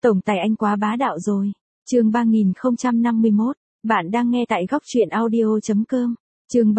Tổng tài anh quá bá đạo rồi. Chương 3051, bạn đang nghe tại góc truyện audio.com. Chương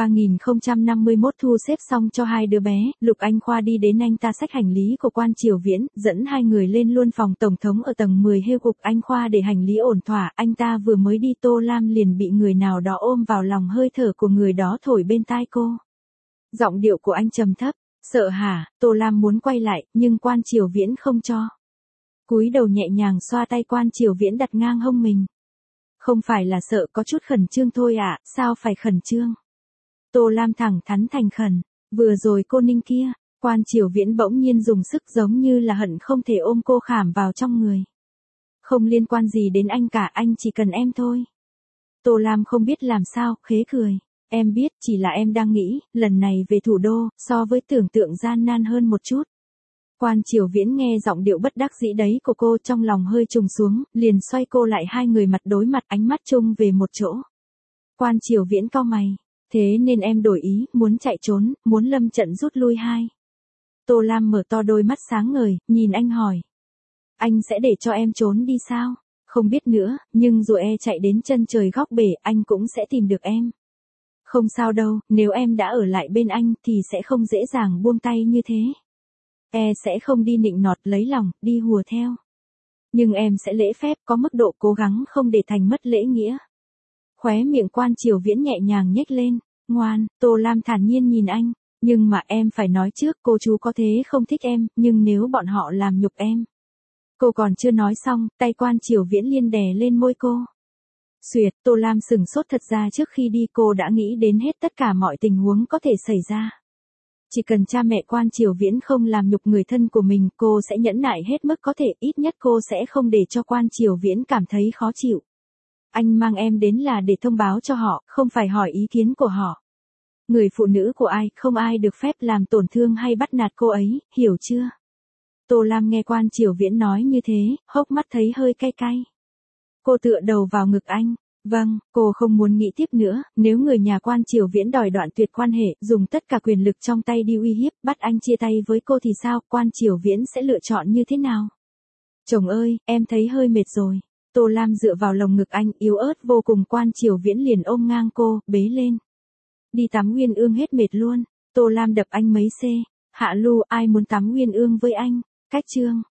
3051 thu xếp xong cho hai đứa bé, Lục Anh Khoa đi đến anh ta xách hành lý của Quan Triều Viễn, dẫn hai người lên luôn phòng tổng thống ở tầng 10 hêu cục Anh Khoa để hành lý ổn thỏa, anh ta vừa mới đi Tô Lam liền bị người nào đó ôm vào lòng, hơi thở của người đó thổi bên tai cô. Giọng điệu của anh trầm thấp, sợ hả? Tô Lam muốn quay lại, nhưng Quan Triều Viễn không cho. Cúi đầu nhẹ nhàng xoa tay Quan Triều Viễn đặt ngang hông mình. Không phải là sợ, có chút khẩn trương thôi ạ, sao phải khẩn trương? Tô Lam thẳng thắn thành khẩn, vừa rồi cô Ninh kia, Quan Triều Viễn bỗng nhiên dùng sức giống như là hận không thể ôm cô khảm vào trong người. Không liên quan gì đến anh cả, anh chỉ cần em thôi. Tô Lam không biết làm sao, khế cười. Em biết, chỉ là em đang nghĩ, lần này về thủ đô, so với tưởng tượng gian nan hơn một chút. Quan Triều Viễn nghe giọng điệu bất đắc dĩ đấy của cô, trong lòng hơi trùng xuống, liền xoay cô lại, hai người mặt đối mặt, ánh mắt chung về một chỗ. Quan Triều Viễn cau mày, thế nên em đổi ý, muốn chạy trốn, muốn lâm trận rút lui hai. Tô Lam mở to đôi mắt sáng ngời, nhìn anh hỏi. Anh sẽ để cho em trốn đi sao? Không biết nữa, nhưng dù chạy đến chân trời góc bể, anh cũng sẽ tìm được em. Không sao đâu, nếu em đã ở lại bên anh thì sẽ không dễ dàng buông tay như thế. Sẽ không đi nịnh nọt lấy lòng, đi hùa theo. Nhưng em sẽ lễ phép, có mức độ cố gắng không để thành mất lễ nghĩa. Khóe miệng Quan Triều Viễn nhẹ nhàng nhếch lên, ngoan. Tô Lam thản nhiên nhìn anh, nhưng mà em phải nói trước, cô chú có thế không thích em, nhưng nếu bọn họ làm nhục em. Cô còn chưa nói xong, tay Quan Triều Viễn liên đè lên môi cô. Xuyệt, Tô Lam sừng sốt, thật ra trước khi đi cô đã nghĩ đến hết tất cả mọi tình huống có thể xảy ra. Chỉ cần cha mẹ Quan Triều Viễn không làm nhục người thân của mình, cô sẽ nhẫn nại hết mức có thể, ít nhất cô sẽ không để cho Quan Triều Viễn cảm thấy khó chịu. Anh mang em đến là để thông báo cho họ, không phải hỏi ý kiến của họ. Người phụ nữ của ai, không ai được phép làm tổn thương hay bắt nạt cô ấy, hiểu chưa? Tô Lam nghe Quan Triều Viễn nói như thế, hốc mắt thấy hơi cay cay. Cô tựa đầu vào ngực anh. Vâng, cô không muốn nghĩ tiếp nữa, nếu người nhà Quan Triều Viễn đòi đoạn tuyệt quan hệ, dùng tất cả quyền lực trong tay đi uy hiếp, bắt anh chia tay với cô thì sao, Quan Triều Viễn sẽ lựa chọn như thế nào? Chồng ơi, em thấy hơi mệt rồi. Tô Lam dựa vào lồng ngực anh, yếu ớt vô cùng. Quan Triều Viễn liền ôm ngang cô, bế lên. Đi tắm Uyên Ương hết mệt luôn. Tô Lam đập anh mấy c. Hạ Lu, ai muốn tắm Uyên Ương với anh? Cách chương.